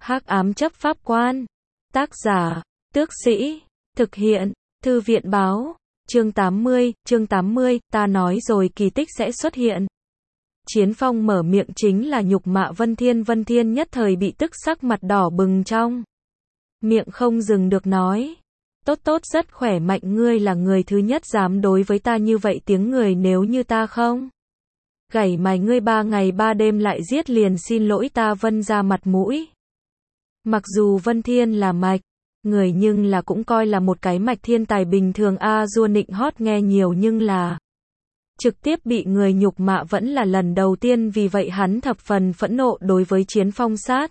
Hắc ám chấp pháp quan. Tác giả, Tước Sĩ. Thực hiện, Thư viện báo. Chương 80, ta nói rồi kỳ tích sẽ xuất hiện. Chiến Phong mở miệng chính là nhục mạ Vân Thiên nhất thời bị tức sắc mặt đỏ bừng trong. Miệng không dừng được nói. Tốt rất khỏe mạnh, ngươi là người thứ nhất dám đối với ta như vậy, tiếng người nếu như ta không gảy mày ngươi 3 ngày 3 đêm lại giết liền xin lỗi ta Vân ra mặt mũi. Mặc dù Vân Thiên là mạch người nhưng là cũng coi là một cái mạch thiên tài bình thường a dua nịnh hót nghe nhiều nhưng là trực tiếp bị người nhục mạ vẫn là lần đầu tiên, vì vậy hắn thập phần phẫn nộ đối với Chiến Phong sát.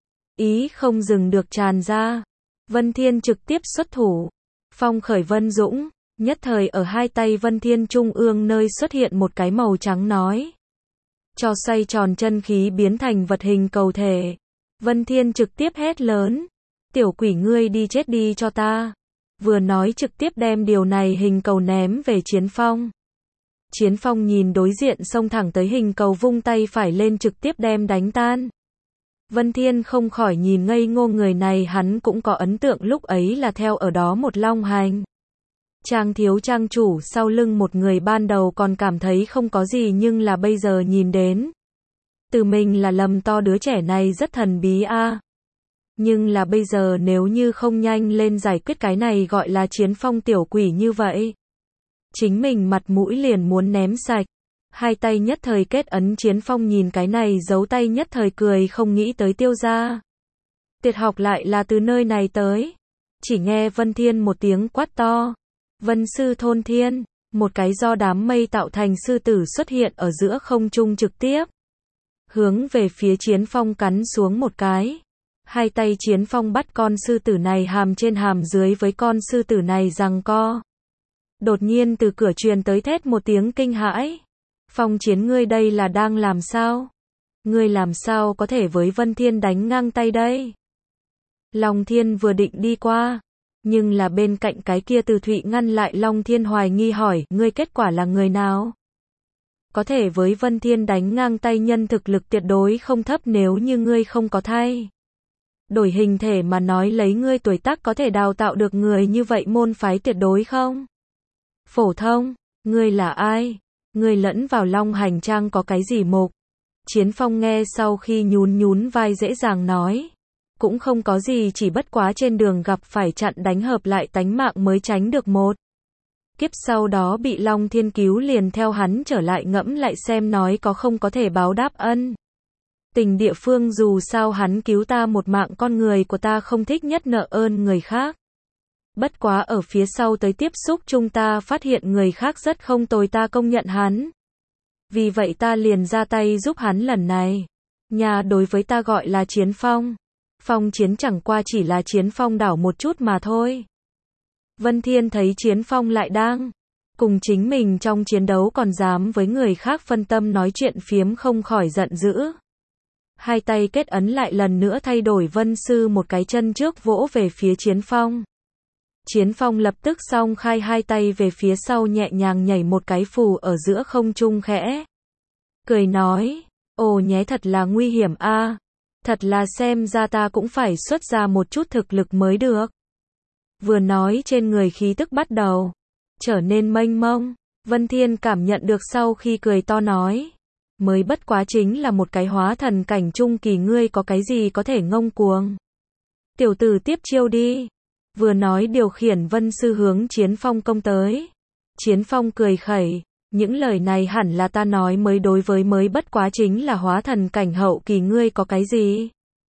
Ý không dừng được tràn ra. Vân Thiên trực tiếp xuất thủ. Phong khởi Vân Dũng, nhất thời ở hai tay Vân Thiên trung ương nơi xuất hiện một cái màu trắng nói. Cho xoay tròn chân khí biến thành vật hình cầu thể. Vân Thiên trực tiếp hét lớn. Tiểu quỷ ngươi đi chết đi cho ta. Vừa nói trực tiếp đem điều này hình cầu ném về Chiến Phong. Chiến Phong nhìn đối diện xông thẳng tới hình cầu vung tay phải lên trực tiếp đem đánh tan. Vân Thiên không khỏi nhìn ngây ngô, người này hắn cũng có ấn tượng lúc ấy là theo ở đó một Long Hành. Trang thiếu trang chủ sau lưng một người, ban đầu còn cảm thấy không có gì nhưng là bây giờ nhìn đến. Từ mình là lầm to, đứa trẻ này rất thần bí a. Nhưng là bây giờ nếu như không nhanh lên giải quyết cái này gọi là Chiến Phong tiểu quỷ như vậy. Chính mình mặt mũi liền muốn ném sạch. Hai tay nhất thời kết ấn, Chiến Phong nhìn cái này giấu tay nhất thời cười không nghĩ tới Tiêu gia tuyệt học lại là từ nơi này tới. Chỉ nghe Vân Thiên một tiếng quát to. Vân sư thôn thiên, một cái do đám mây tạo thành sư tử xuất hiện ở giữa không trung trực tiếp. Hướng về phía Chiến Phong cắn xuống một cái. Hai tay Chiến Phong bắt con sư tử này hàm trên hàm dưới với con sư tử này giằng co. Đột nhiên từ cửa truyền tới thét một tiếng kinh hãi. Phong Chiến ngươi đây là đang làm sao? Ngươi làm sao có thể với Vân Thiên đánh ngang tay đây? Long Thiên vừa định đi qua. Nhưng là bên cạnh cái kia Từ Thụy ngăn lại Long Thiên, hoài nghi hỏi, ngươi kết quả là người nào? Có thể với Vân Thiên đánh ngang tay nhân thực lực tuyệt đối không thấp, nếu như ngươi không có thay đổi hình thể mà nói, lấy ngươi tuổi tác có thể đào tạo được người như vậy môn phái tuyệt đối không phổ thông. Ngươi là ai? Ngươi lẫn vào Long Hành Trang có cái gì mục? Chiến Phong nghe sau khi nhún vai dễ dàng nói. Cũng không có gì, chỉ bất quá trên đường gặp phải chặn đánh hợp lại tánh mạng mới tránh được một kiếp, sau đó bị Long Thiên cứu liền theo hắn trở lại, ngẫm lại xem nói có không có thể báo đáp ân tình địa phương, dù sao hắn cứu ta một mạng, con người của ta không thích nhất nợ ơn người khác. Bất quá ở phía sau tới tiếp xúc chúng ta phát hiện người khác rất không tồi, ta công nhận hắn. Vì vậy ta liền ra tay giúp hắn lần này. Nhà đối với ta gọi là Chiến Phong. Phong Chiến chẳng qua chỉ là Chiến Phong đảo một chút mà thôi. Vân Thiên thấy Chiến Phong lại đang cùng chính mình trong chiến đấu còn dám với người khác phân tâm nói chuyện phiếm, không khỏi giận dữ. Hai tay kết ấn lại lần nữa thay đổi Vân sư một cái chân trước vỗ về phía Chiến Phong. Chiến Phong lập tức song khai hai tay về phía sau, nhẹ nhàng nhảy một cái phù ở giữa không trung, khẽ cười nói, ồ nhé, thật là nguy hiểm a. Thật là xem ra ta cũng phải xuất ra một chút thực lực mới được. Vừa nói trên người khí tức bắt đầu trở nên mênh mông. Vân Thiên cảm nhận được sau khi cười to nói, mới bất quá chính là một cái hóa thần cảnh trung kỳ, ngươi có cái gì có thể ngông cuồng? Tiểu tử tiếp chiêu đi. Vừa nói điều khiển Vân sư hướng Chiến Phong công tới. Chiến Phong cười khẩy, những lời này hẳn là ta nói mới đối, với mới bất quá chính là hóa thần cảnh hậu kỳ, ngươi có cái gì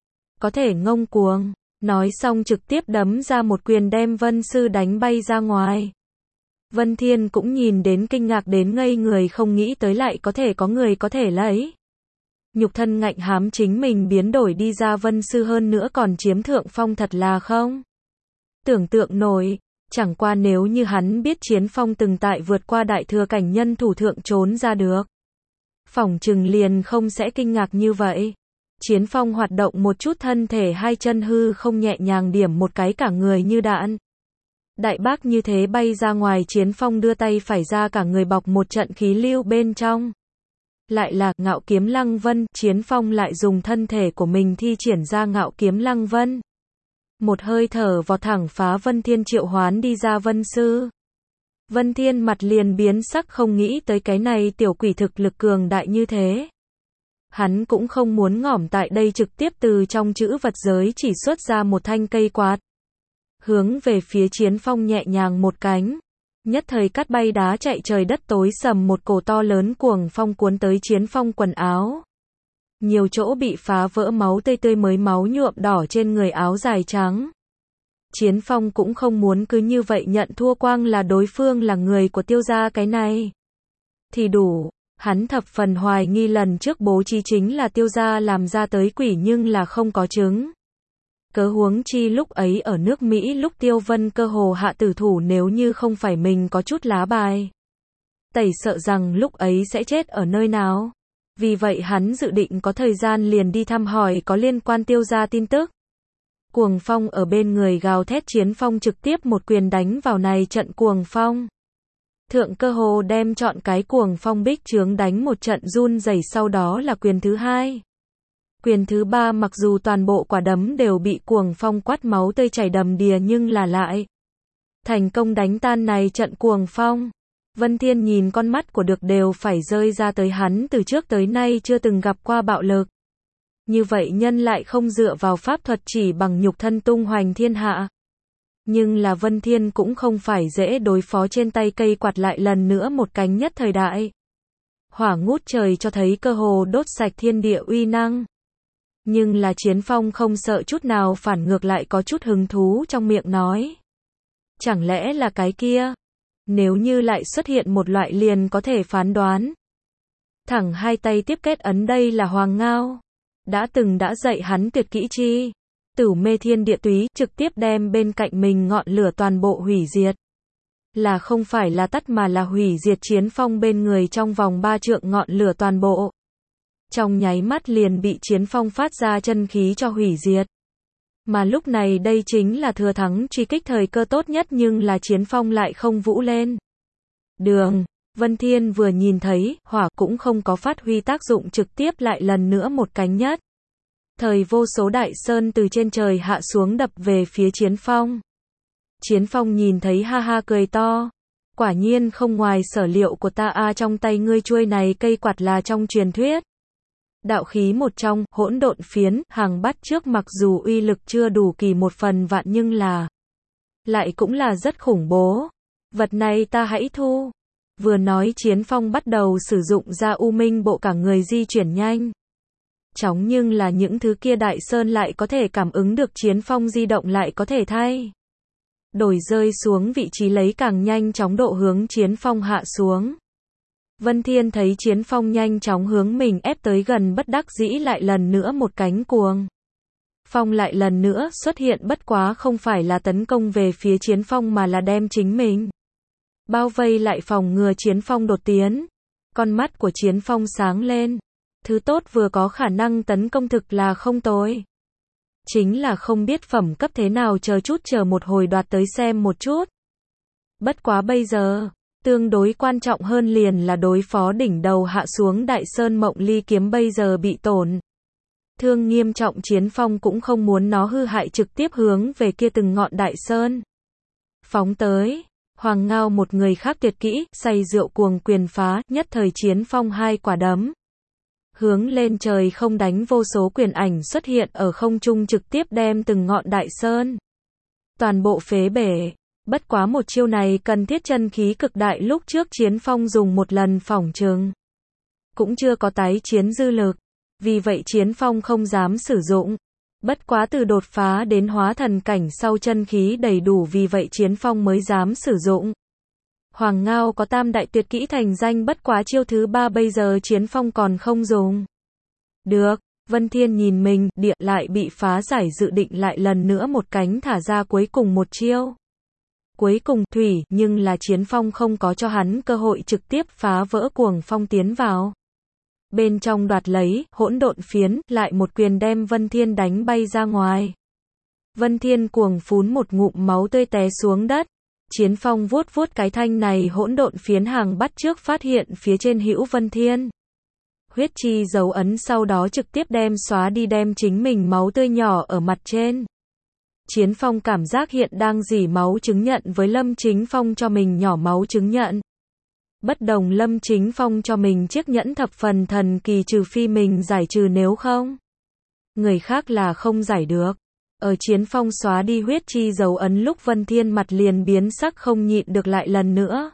có thể ngông cuồng? Nói xong trực tiếp đấm ra một quyền đem Vân sư đánh bay ra ngoài. Vân Thiên cũng nhìn đến kinh ngạc đến ngây người, không nghĩ tới lại có thể có người có thể lấy nhục thân ngạnh hám chính mình biến đổi đi ra Vân sư, hơn nữa còn chiếm thượng phong, thật là không tưởng tượng nổi. Chẳng qua nếu như hắn biết Chiến Phong từng tại vượt qua đại thừa cảnh nhân thủ thượng trốn ra được, phỏng chừng liền không sẽ kinh ngạc như vậy. Chiến Phong hoạt động một chút thân thể, hai chân hư không nhẹ nhàng điểm một cái, cả người như đạn đại bác như thế bay ra ngoài. Chiến Phong đưa tay phải ra, cả người bọc một trận khí lưu bên trong. lại là Ngạo Kiếm Lăng Vân, Chiến Phong lại dùng thân thể của mình thi triển ra Ngạo Kiếm Lăng Vân. Một hơi thở vọt thẳng phá Vân Thiên triệu hoán đi ra Vân Sư. Vân Thiên mặt liền biến sắc, không nghĩ tới cái này tiểu quỷ thực lực cường đại như thế. Hắn cũng không muốn ngỏm tại đây, trực tiếp từ trong chữ vật giới chỉ xuất ra một thanh cây quạt. Hướng về phía Chiến Phong nhẹ nhàng một cánh. Nhất thời cắt bay đá chạy, trời đất tối sầm, một cổ to lớn cuồng phong cuốn tới Chiến Phong quần áo. Nhiều chỗ bị phá vỡ, máu tươi tươi mới máu nhuộm đỏ trên người áo dài trắng. Chiến Phong cũng không muốn cứ như vậy nhận thua, quang là đối phương là người của Tiêu gia cái này thì đủ. Hắn thập phần hoài nghi lần trước bố trí chính là Tiêu gia làm ra tới quỷ, nhưng là không có chứng. Cớ huống chi lúc ấy ở nước Mỹ, lúc Tiêu Vân cơ hồ hạ tử thủ, nếu như không phải mình có chút lá bài tẩy, sợ rằng lúc ấy sẽ chết ở nơi nào. Vì vậy hắn dự định có thời gian liền đi thăm hỏi có liên quan Tiêu gia tin tức. Cuồng phong ở bên người gào thét, Chiến Phong trực tiếp một quyền đánh vào này trận cuồng phong. Thượng cơ hồ đem chọn cái cuồng phong bích chướng đánh một trận run rẩy, sau đó là quyền thứ hai. Quyền thứ ba, mặc dù toàn bộ quả đấm đều bị cuồng phong quát máu tươi chảy đầm đìa, nhưng là lại thành công đánh tan này trận cuồng phong. Vân Thiên nhìn con mắt của được đều phải rơi ra tới, hắn từ trước tới nay chưa từng gặp qua bạo lực. Như vậy nhân lại không dựa vào pháp thuật, chỉ bằng nhục thân tung hoành thiên hạ. Nhưng là Vân Thiên cũng không phải dễ đối phó, trên tay cây quạt lại lần nữa một cánh nhất thời đại hỏa ngút trời, cho thấy cơ hồ đốt sạch thiên địa uy năng. Nhưng là Chiến Phong không sợ chút nào, phản ngược lại có chút hứng thú trong miệng nói. Chẳng lẽ là cái kia? Nếu như lại xuất hiện một loại liền có thể phán đoán. Thẳng hai tay tiếp kết ấn, đây là Hoàng Ngao. Đã dạy hắn tuyệt kỹ chi Tử Mê Thiên Địa Túy, trực tiếp đem bên cạnh mình ngọn lửa toàn bộ hủy diệt. Là không phải là tắt mà là hủy diệt. Chiến Phong bên người trong vòng 3 trượng ngọn lửa toàn bộ trong nháy mắt liền bị Chiến Phong phát ra chân khí cho hủy diệt. Mà lúc này đây chính là thừa thắng truy kích thời cơ tốt nhất, nhưng là Chiến Phong lại không vũ lên đường. Vân Thiên vừa nhìn thấy, hỏa cũng không có phát huy tác dụng, trực tiếp lại lần nữa một cánh nhất thời vô số đại sơn từ trên trời hạ xuống đập về phía Chiến Phong. Chiến Phong nhìn thấy ha ha cười to. Quả nhiên không ngoài sở liệu của ta trong tay ngươi chuôi này cây quạt là trong truyền thuyết đạo khí một trong, hỗn độn phiến, hàng bắt trước, mặc dù uy lực chưa đủ kỳ 1/1000 nhưng là lại cũng là rất khủng bố. Vật này ta hãy thu. Vừa nói Chiến Phong bắt đầu sử dụng ra U Minh Bộ, cả người di chuyển nhanh chóng, nhưng là những thứ kia đại sơn lại có thể cảm ứng được Chiến Phong di động, lại có thể thay đổi rơi xuống vị trí, lấy càng nhanh chóng độ hướng Chiến Phong hạ xuống. Vân Thiên thấy Chiến Phong nhanh chóng hướng mình ép tới gần, bất đắc dĩ lại lần nữa một cánh cuồng phong lại lần nữa xuất hiện, bất quá không phải là tấn công về phía Chiến Phong mà là đem chính mình bao vây lại, phòng ngừa Chiến Phong đột tiến. Con mắt của Chiến Phong sáng lên. Thứ tốt vừa có khả năng tấn công thực là không tồi. Chính là không biết phẩm cấp thế nào, chờ một hồi đoạt tới xem một chút. Bất quá bây giờ, tương đối quan trọng hơn liền là đối phó đỉnh đầu hạ xuống đại sơn Mộng Ly kiếm, bây giờ bị tổn thương nghiêm trọng. Chiến Phong cũng không muốn nó hư hại, trực tiếp hướng về kia từng ngọn đại sơn phóng tới. Hoàng Ngao một người khác tuyệt kỹ, say rượu cuồng quyền phá, nhất thời Chiến Phong hai quả đấm hướng lên trời không đánh, vô số quyền ảnh xuất hiện ở không trung, trực tiếp đem từng ngọn đại sơn toàn bộ phế bể. Bất quá một chiêu này cần thiết chân khí cực đại, lúc trước Chiến Phong dùng một lần phỏng chừng cũng chưa có tái chiến dư lực, vì vậy Chiến Phong không dám sử dụng. Bất quá từ đột phá đến hóa thần cảnh sau chân khí đầy đủ, vì vậy Chiến Phong mới dám sử dụng. Hoàng Ngao có tam đại tuyệt kỹ thành danh, bất quá chiêu thứ ba bây giờ Chiến Phong còn không dùng được. Vân Thiên nhìn mình, địa lại bị phá giải, dự định lại lần nữa một cánh thả ra cuối cùng một chiêu. Cuối cùng, thủy, nhưng là Chiến Phong không có cho hắn cơ hội, trực tiếp phá vỡ cuồng phong tiến vào bên trong, đoạt lấy hỗn độn phiến, lại một quyền đem Vân Thiên đánh bay ra ngoài. Vân Thiên cuồng phún một ngụm máu tươi té xuống đất. Chiến Phong vuốt vuốt cái thanh này hỗn độn phiến, hàng bắt trước phát hiện phía trên hữu Vân Thiên. huyết chi dấu ấn sau đó trực tiếp đem xóa đi đem chính mình máu tươi nhỏ ở mặt trên. Chiến Phong cảm giác hiện đang dỉ máu chứng nhận với Lâm Chính Phong cho mình nhỏ máu chứng nhận. Bất đồng Lâm Chính Phong cho mình chiếc nhẫn thập phần thần kỳ trừ phi mình giải trừ nếu không. Người khác là không giải được. Ở Chiến Phong xóa đi huyết chi dấu ấn lúc Vân Thiên mặt liền biến sắc không nhịn được lại lần nữa.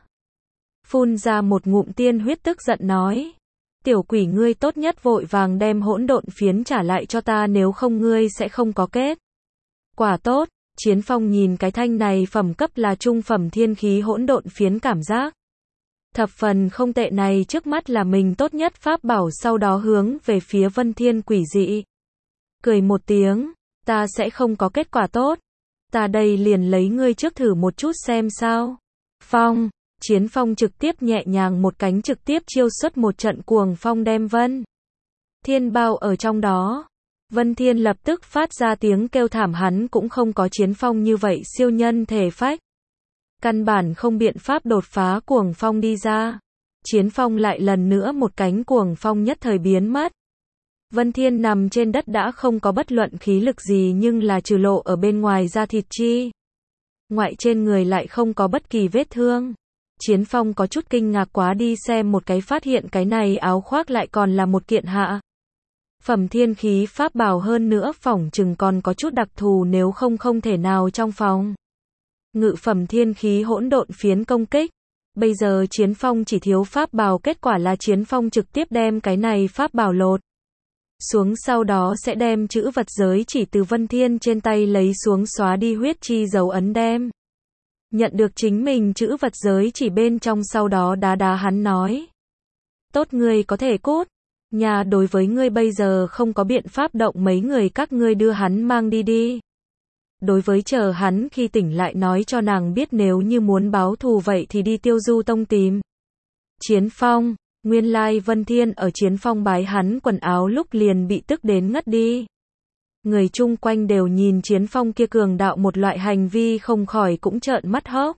Phun ra một ngụm tiên huyết tức giận nói. Tiểu quỷ ngươi tốt nhất vội vàng đem hỗn độn phiến trả lại cho ta nếu không ngươi sẽ không có kết. Quả tốt, Chiến Phong nhìn cái thanh này phẩm cấp là trung phẩm thiên khí hỗn độn phiến cảm giác. Thập phần không tệ này trước mắt là mình tốt nhất pháp bảo sau đó hướng về phía Vân Thiên quỷ dị. Cười một tiếng, ta sẽ không có kết quả tốt. Ta đây liền lấy ngươi trước thử một chút xem sao. Phong, Chiến Phong trực tiếp nhẹ nhàng một cánh trực tiếp chiêu xuất một trận cuồng phong đem Vân Thiên bao ở trong đó. Vân Thiên lập tức phát ra tiếng kêu thảm hắn cũng không có Chiến Phong như vậy siêu nhân thể phách. Căn bản không biện pháp đột phá cuồng phong đi ra. Chiến Phong lại lần nữa một cánh cuồng phong nhất thời biến mất. Vân Thiên nằm trên đất đã không có bất luận khí lực gì nhưng là trừ lộ ở bên ngoài da thịt chi. Ngoại trên người lại không có bất kỳ vết thương. Chiến Phong có chút kinh ngạc quá đi xem một cái phát hiện cái này áo khoác lại còn là một kiện hạ phẩm thiên khí pháp bảo hơn nữa phỏng chừng còn có chút đặc thù nếu không không thể nào trong phòng. Ngự phẩm thiên khí hỗn độn phiến công kích. Bây giờ Chiến Phong chỉ thiếu pháp bảo kết quả là Chiến Phong trực tiếp đem cái này pháp bảo lột xuống sau đó sẽ đem chữ vật giới chỉ từ Vân Thiên trên tay lấy xuống xóa đi huyết chi dấu ấn đem. Nhận được chính mình chữ vật giới chỉ bên trong sau đó đá đá hắn nói. Tốt ngươi có thể cút. Nhà đối với ngươi bây giờ không có biện pháp động mấy người các ngươi đưa hắn mang đi đi. Đối với chờ hắn khi tỉnh lại nói cho nàng biết nếu như muốn báo thù vậy thì đi Tiêu Du Tông tìm. Chiến Phong, nguyên lai Vân Thiên ở Chiến Phong bái hắn quần áo lúc liền bị tức đến ngất đi. Người chung quanh đều nhìn Chiến Phong kia cường đạo một loại hành vi không khỏi cũng trợn mắt hốc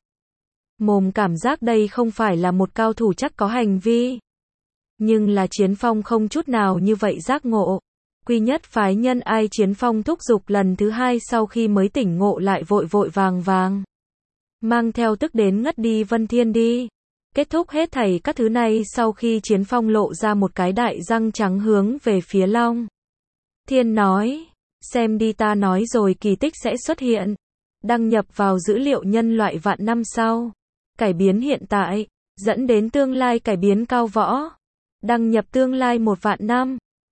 mồm cảm giác đây không phải là một cao thủ chắc có hành vi. Nhưng là Chiến Phong không chút nào như vậy giác ngộ. Quy nhất phái nhân ai Chiến Phong thúc giục lần thứ hai sau khi mới tỉnh ngộ lại vội vội vàng vàng. Mang theo tức đến ngất đi Vân Thiên đi. Kết thúc hết thảy các thứ này sau khi Chiến Phong lộ ra một cái đại răng trắng hướng về phía Long Thiên nói. Xem đi ta nói rồi kỳ tích sẽ xuất hiện. Đăng nhập vào dữ liệu nhân loại vạn năm sau. Cải biến hiện tại. Dẫn đến tương lai cải biến cao võ. Đăng nhập tương lai 1 vạn năm.